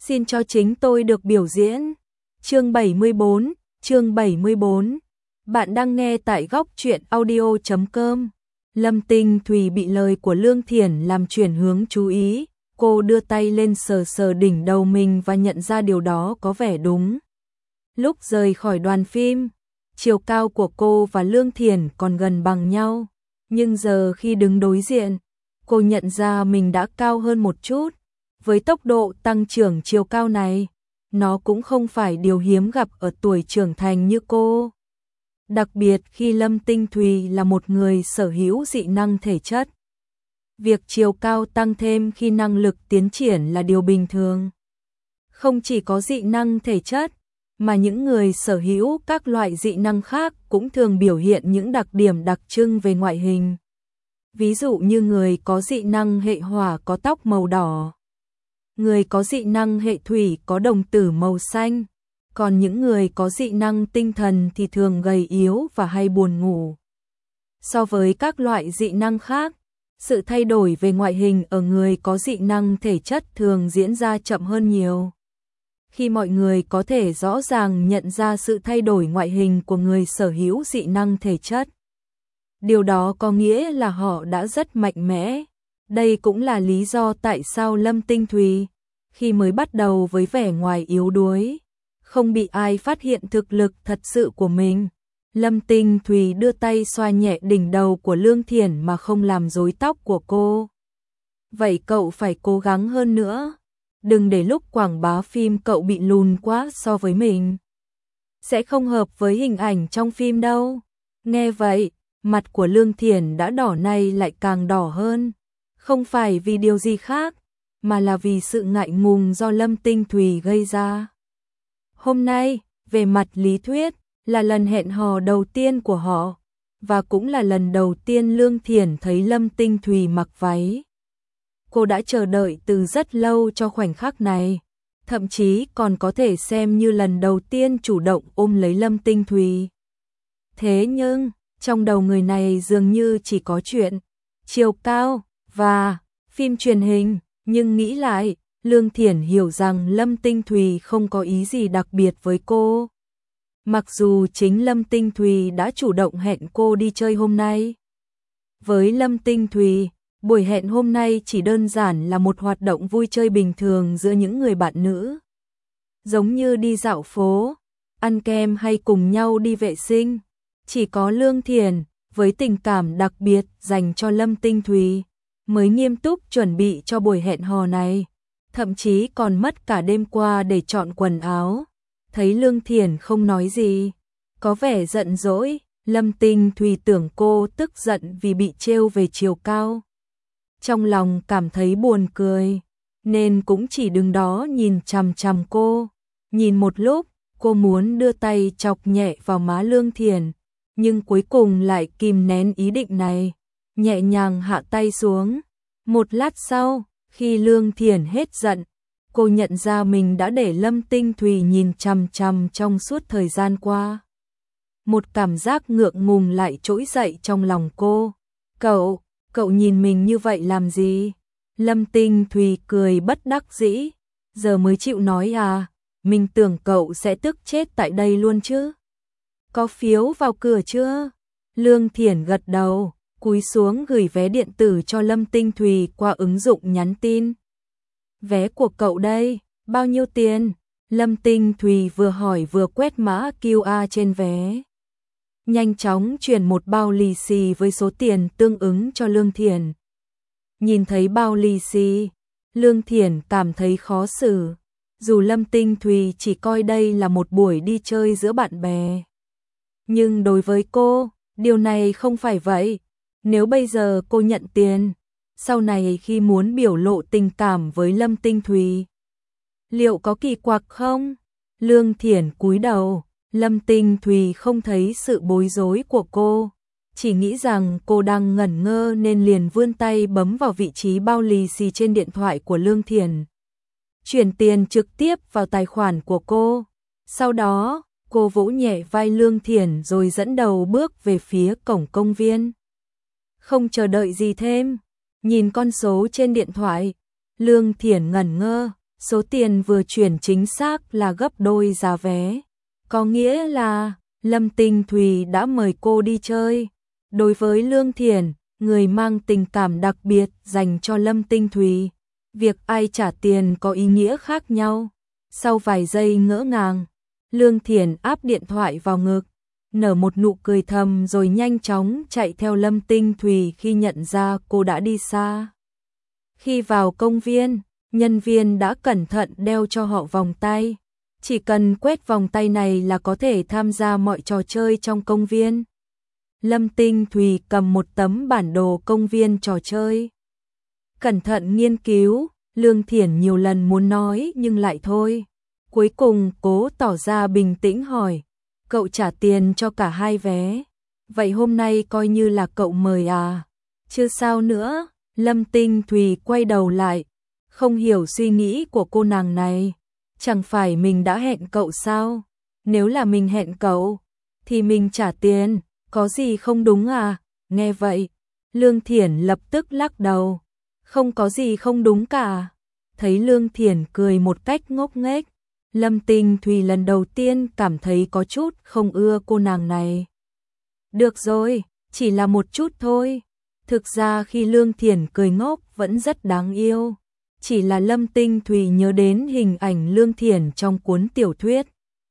Xin cho chính tôi được biểu diễn. Chương 74. Bạn đang nghe tại góc truyện audio.com. Lâm Tinh Thùy bị lời của Lương Thiển làm chuyển hướng chú ý. Cô đưa tay lên sờ sờ đỉnh đầu mình và nhận ra điều đó có vẻ đúng. Lúc rời khỏi đoàn phim, chiều cao của cô và Lương Thiển còn gần bằng nhau. Nhưng giờ khi đứng đối diện, cô nhận ra mình đã cao hơn một chút. Với tốc độ tăng trưởng chiều cao này, nó cũng không phải điều hiếm gặp ở tuổi trưởng thành như cô. Đặc biệt khi Lâm Tinh Thùy là một người sở hữu dị năng thể chất. Việc chiều cao tăng thêm khi năng lực tiến triển là điều bình thường. Không chỉ có dị năng thể chất, mà những người sở hữu các loại dị năng khác cũng thường biểu hiện những đặc điểm đặc trưng về ngoại hình. Ví dụ như người có dị năng hệ hỏa có tóc màu đỏ. Người có dị năng hệ thủy có đồng tử màu xanh, còn những người có dị năng tinh thần thì thường gầy yếu và hay buồn ngủ. So với các loại dị năng khác, sự thay đổi về ngoại hình ở người có dị năng thể chất thường diễn ra chậm hơn nhiều. Khi mọi người có thể rõ ràng nhận ra sự thay đổi ngoại hình của người sở hữu dị năng thể chất, điều đó có nghĩa là họ đã rất mạnh mẽ. Đây cũng là lý do tại sao Lâm Tinh Thùy, khi mới bắt đầu với vẻ ngoài yếu đuối, không bị ai phát hiện thực lực thật sự của mình. Lâm Tinh Thùy đưa tay xoa nhẹ đỉnh đầu của Lương Thiển mà không làm rối tóc của cô. Vậy cậu phải cố gắng hơn nữa. Đừng để lúc quảng bá phim cậu bị lùn quá so với mình. Sẽ không hợp với hình ảnh trong phim đâu. Nghe vậy, mặt của Lương Thiển đã đỏ nay lại càng đỏ hơn. Không phải vì điều gì khác, mà là vì sự ngại ngùng do Lâm Tinh Thùy gây ra. Hôm nay, về mặt lý thuyết, là lần hẹn hò đầu tiên của họ, và cũng là lần đầu tiên Lương Thiển thấy Lâm Tinh Thùy mặc váy. Cô đã chờ đợi từ rất lâu cho khoảnh khắc này, thậm chí còn có thể xem như lần đầu tiên chủ động ôm lấy Lâm Tinh Thùy. Thế nhưng, trong đầu người này dường như chỉ có chuyện chiều cao và phim truyền hình, nhưng nghĩ lại, Lương Thiển hiểu rằng Lâm Tinh Thùy không có ý gì đặc biệt với cô. Mặc dù chính Lâm Tinh Thùy đã chủ động hẹn cô đi chơi hôm nay. Với Lâm Tinh Thùy, buổi hẹn hôm nay chỉ đơn giản là một hoạt động vui chơi bình thường giữa những người bạn nữ. Giống như đi dạo phố, ăn kem hay cùng nhau đi vệ sinh. Chỉ có Lương Thiển, với tình cảm đặc biệt dành cho Lâm Tinh Thùy, mới nghiêm túc chuẩn bị cho buổi hẹn hò này. Thậm chí còn mất cả đêm qua để chọn quần áo. Thấy Lương Thiển không nói gì, có vẻ giận dỗi, Lâm Tinh Thùy tưởng cô tức giận vì bị trêu về chiều cao. Trong lòng cảm thấy buồn cười, nên cũng chỉ đứng đó nhìn chằm chằm cô. Nhìn một lúc, cô muốn đưa tay chọc nhẹ vào má Lương Thiển, nhưng cuối cùng lại kìm nén ý định này, nhẹ nhàng hạ tay xuống. Một lát sau, khi Lương Thiển hết giận, cô nhận ra mình đã để Lâm Tinh Thùy nhìn chằm chằm trong suốt thời gian qua. Một cảm giác ngượng ngùng lại trỗi dậy trong lòng cô. Cậu nhìn mình như vậy làm gì? Lâm Tinh Thùy cười bất đắc dĩ. Giờ mới chịu nói à? Mình tưởng cậu sẽ tức chết tại đây luôn chứ. Có phiếu vào cửa chưa? Lương Thiển gật đầu, cúi xuống gửi vé điện tử cho Lâm Tinh Thùy qua ứng dụng nhắn tin. Vé của cậu đây, bao nhiêu tiền? Lâm Tinh Thùy vừa hỏi vừa quét mã QR trên vé. Nhanh chóng chuyển một bao lì xì với số tiền tương ứng cho Lương Thiển. Nhìn thấy bao lì xì, Lương Thiển cảm thấy khó xử. Dù Lâm Tinh Thùy chỉ coi đây là một buổi đi chơi giữa bạn bè, nhưng đối với cô, điều này không phải vậy. Nếu bây giờ cô nhận tiền, sau này khi muốn biểu lộ tình cảm với Lâm Tinh Thùy, liệu có kỳ quặc không? Lương Thiển cúi đầu, Lâm Tinh Thùy không thấy sự bối rối của cô, chỉ nghĩ rằng cô đang ngẩn ngơ nên liền vươn tay bấm vào vị trí bao lì xì trên điện thoại của Lương Thiển. Chuyển tiền trực tiếp vào tài khoản của cô. Sau đó, cô vỗ nhẹ vai Lương Thiển rồi dẫn đầu bước về phía cổng công viên. Không chờ đợi gì thêm, nhìn con số trên điện thoại, Lương Thiển ngẩn ngơ, Số tiền vừa chuyển chính xác là gấp đôi giá vé. Có nghĩa là Lâm Tinh Thùy đã mời cô đi chơi. Đối với Lương Thiển, người mang tình cảm đặc biệt dành cho Lâm Tinh Thùy, việc ai trả tiền có ý nghĩa khác nhau. Sau vài giây ngỡ ngàng, Lương Thiển áp điện thoại vào ngực, nở một nụ cười thầm rồi nhanh chóng chạy theo Lâm Tinh Thùy khi nhận ra cô đã đi xa. Khi vào công viên, nhân viên đã cẩn thận đeo cho họ vòng tay. Chỉ cần quét vòng tay này là có thể tham gia mọi trò chơi trong công viên. Lâm Tinh Thùy cầm một tấm bản đồ công viên trò chơi. Cẩn thận nghiên cứu, Lương Thiển nhiều lần muốn nói nhưng lại thôi. Cuối cùng cố tỏ ra bình tĩnh hỏi, cậu trả tiền cho cả hai vé. Vậy hôm nay coi như là cậu mời à? Chứ sao nữa? Lâm Tinh Thùy quay đầu lại, không hiểu suy nghĩ của cô nàng này. Chẳng phải mình đã hẹn cậu sao? Nếu là mình hẹn cậu, thì mình trả tiền, có gì không đúng à? Nghe vậy, Lương Thiển lập tức lắc đầu. Không có gì không đúng cả. Thấy Lương Thiển cười một cách ngốc nghếch, Lâm Tinh Thùy lần đầu tiên cảm thấy có chút không ưa cô nàng này. Được rồi, chỉ là một chút thôi. Thực ra khi Lương Thiển cười ngốc vẫn rất đáng yêu. Chỉ là Lâm Tinh Thùy nhớ đến hình ảnh Lương Thiển trong cuốn tiểu thuyết.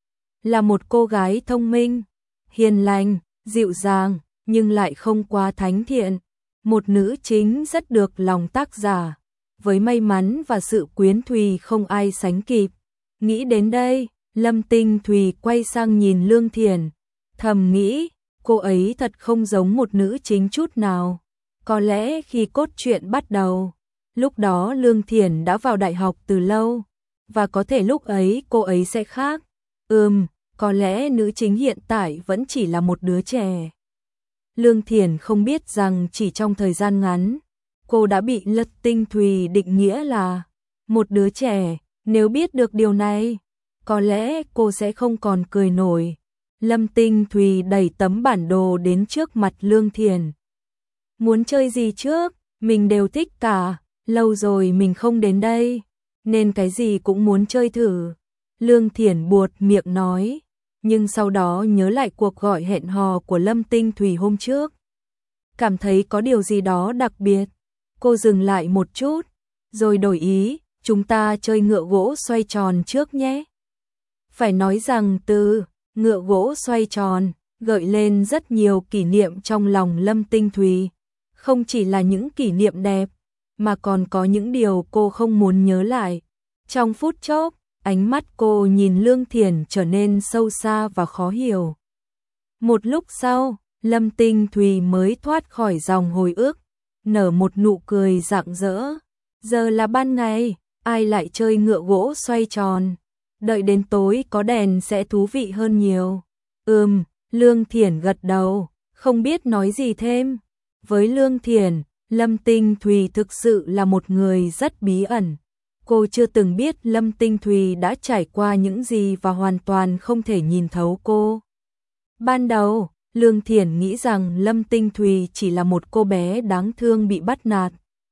Là một cô gái thông minh, hiền lành, dịu dàng, nhưng lại không quá thánh thiện. Một nữ chính rất được lòng tác giả, với may mắn và sự quyến thùy không ai sánh kịp. Nghĩ đến đây, Lâm Tinh Thùy quay sang nhìn Lương Thiển, thầm nghĩ, cô ấy thật không giống một nữ chính chút nào. Có lẽ khi cốt truyện bắt đầu, lúc đó Lương Thiển đã vào đại học từ lâu, và có thể lúc ấy cô ấy sẽ khác. Có lẽ nữ chính hiện tại vẫn chỉ là một đứa trẻ. Lương Thiển không biết rằng chỉ trong thời gian ngắn, cô đã bị Lâm Tinh Thùy định nghĩa là một đứa trẻ. Nếu biết được điều này, có lẽ cô sẽ không còn cười nổi. Lâm Tinh Thùy đẩy tấm bản đồ đến trước mặt Lương Thiển. Muốn chơi gì trước, mình đều thích cả, lâu rồi mình không đến đây, nên cái gì cũng muốn chơi thử. Lương Thiển buột miệng nói, nhưng sau đó nhớ lại cuộc gọi hẹn hò của Lâm Tinh Thùy hôm trước. Cảm thấy có điều gì đó đặc biệt, cô dừng lại một chút, rồi đổi ý, chúng ta chơi ngựa gỗ xoay tròn trước nhé. Phải nói rằng từ ngựa gỗ xoay tròn gợi lên rất nhiều kỷ niệm trong lòng Lâm Tinh Thùy. Không chỉ là những kỷ niệm đẹp, mà còn có những điều cô không muốn nhớ lại. Trong phút chốc, ánh mắt cô nhìn Lương Thiển trở nên sâu xa và khó hiểu. Một lúc sau, Lâm Tinh Thùy mới thoát khỏi dòng hồi ức, nở một nụ cười rạng rỡ. Giờ là ban ngày, ai lại chơi ngựa gỗ xoay tròn? Đợi đến tối có đèn sẽ thú vị hơn nhiều. Lương Thiển gật đầu, không biết nói gì thêm. Với Lương Thiển, Lâm Tinh Thùy thực sự là một người rất bí ẩn. Cô chưa từng biết Lâm Tinh Thùy đã trải qua những gì và hoàn toàn không thể nhìn thấu cô. Ban đầu, Lương Thiển nghĩ rằng Lâm Tinh Thùy chỉ là một cô bé đáng thương bị bắt nạt.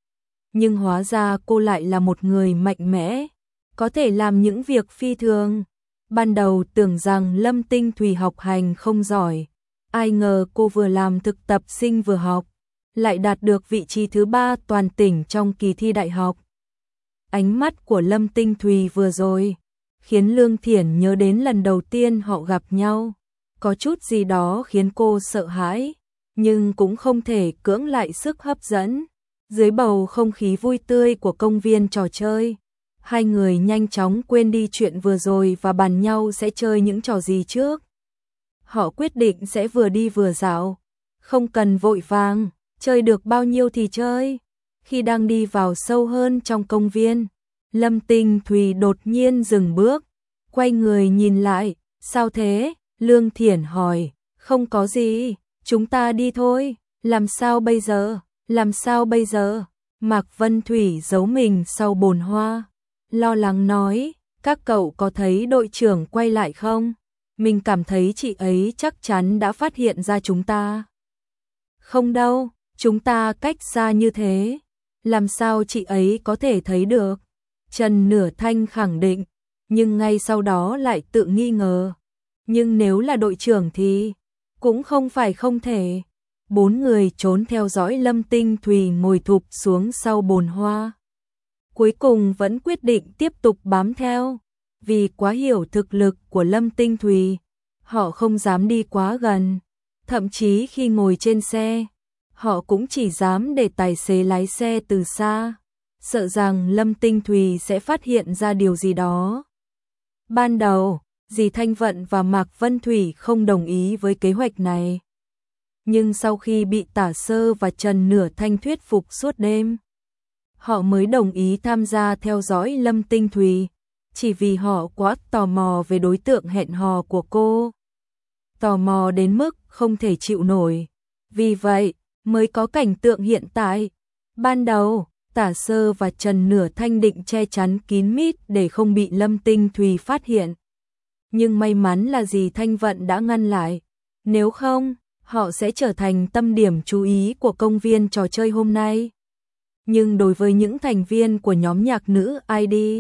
Nhưng hóa ra cô lại là một người mạnh mẽ, có thể làm những việc phi thường. Ban đầu tưởng rằng Lâm Tinh Thùy học hành không giỏi, ai ngờ cô vừa làm thực tập sinh vừa học, lại đạt được vị trí thứ 3 toàn tỉnh trong kỳ thi đại học. Ánh mắt của Lâm Tinh Thùy vừa rồi khiến Lương Thiển nhớ đến lần đầu tiên họ gặp nhau. Có chút gì đó khiến cô sợ hãi, nhưng cũng không thể cưỡng lại sức hấp dẫn. Dưới bầu không khí vui tươi của công viên trò chơi, hai người nhanh chóng quên đi chuyện vừa rồi và bàn nhau sẽ chơi những trò gì trước. Họ quyết định sẽ vừa đi vừa dạo, không cần vội vàng, chơi được bao nhiêu thì chơi. Khi đang đi vào sâu hơn trong công viên, Lâm Tinh Thùy đột nhiên dừng bước, quay người nhìn lại, sao thế? Lương Thiển hỏi, không có gì, chúng ta đi thôi, làm sao bây giờ? Làm sao bây giờ? Mạc Vân Thủy giấu mình sau bồn hoa, lo lắng nói, các cậu có thấy đội trưởng quay lại không? Mình cảm thấy chị ấy chắc chắn đã phát hiện ra chúng ta. Không đâu, chúng ta cách xa như thế, làm sao chị ấy có thể thấy được? Trần Nửa Thanh khẳng định, nhưng ngay sau đó lại tự nghi ngờ. Nhưng nếu là đội trưởng thì cũng không phải không thể. 4 người trốn theo dõi Lâm Tinh Thùy ngồi thụp xuống sau bồn hoa. Cuối cùng vẫn quyết định tiếp tục bám theo. Vì quá hiểu thực lực của Lâm Tinh Thùy, họ không dám đi quá gần. Thậm chí khi ngồi trên xe, họ cũng chỉ dám để tài xế lái xe từ xa, sợ rằng Lâm Tinh Thùy sẽ phát hiện ra điều gì đó. Ban đầu, dì Thanh Vận và Mạc Vân Thủy không đồng ý với kế hoạch này. Nhưng sau khi bị Tả Sơ và Trần Nửa Thanh thuyết phục suốt đêm, họ mới đồng ý tham gia theo dõi Lâm Tinh Thùy, chỉ vì họ quá tò mò về đối tượng hẹn hò của cô. Tò mò đến mức không thể chịu nổi. Vì vậy, mới có cảnh tượng hiện tại. Ban đầu, Tả Sơ và Trần Nửa Thanh định che chắn kín mít để không bị Lâm Tinh Thùy phát hiện. Nhưng may mắn là dì Thanh Vận đã ngăn lại. Nếu không, họ sẽ trở thành tâm điểm chú ý của công viên trò chơi hôm nay. Nhưng đối với những thành viên của nhóm nhạc nữ ID,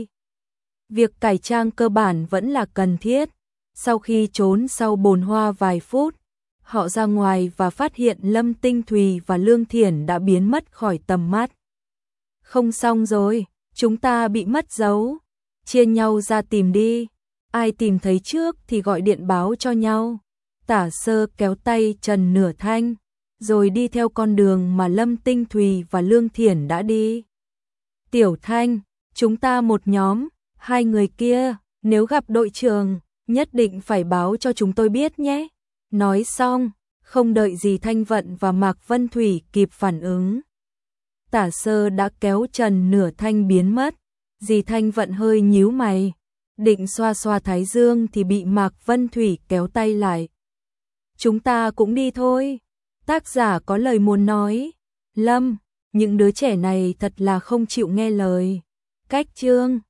việc cải trang cơ bản vẫn là cần thiết. Sau khi trốn sau bồn hoa vài phút, họ ra ngoài và phát hiện Lâm Tinh Thùy và Lương Thiển đã biến mất khỏi tầm mắt. Không xong rồi, chúng ta bị mất dấu. Chia nhau ra tìm đi. Ai tìm thấy trước thì gọi điện báo cho nhau. Tả Sơ kéo tay Trần Nửa Thanh, rồi đi theo con đường mà Lâm Tinh Thùy và Lương Thiển đã đi. Tiểu Thanh, chúng ta một nhóm, 2 người kia, nếu gặp đội trưởng, nhất định phải báo cho chúng tôi biết nhé. Nói xong, không đợi dì Thanh Vận và Mạc Vân Thủy kịp phản ứng, Tả Sơ đã kéo Trần Nửa Thanh biến mất. Dì Thanh Vận hơi nhíu mày, định xoa xoa thái dương thì bị Mạc Vân Thủy kéo tay lại. Chúng ta cũng đi thôi. Tác giả có lời muốn nói. Lâm, những đứa trẻ này thật là không chịu nghe lời. Cách chương